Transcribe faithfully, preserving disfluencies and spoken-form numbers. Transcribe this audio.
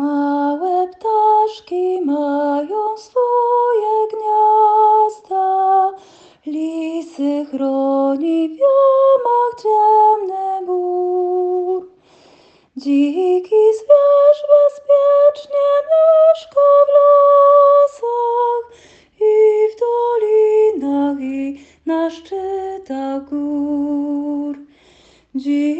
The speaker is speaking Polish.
Małe ptaszki mają swoje gniazda, lisy chroni w jamach ciemny bór. Dziki zwierz bezpiecznie mieszka w lasach i w dolinach, i na szczytach gór. Dzi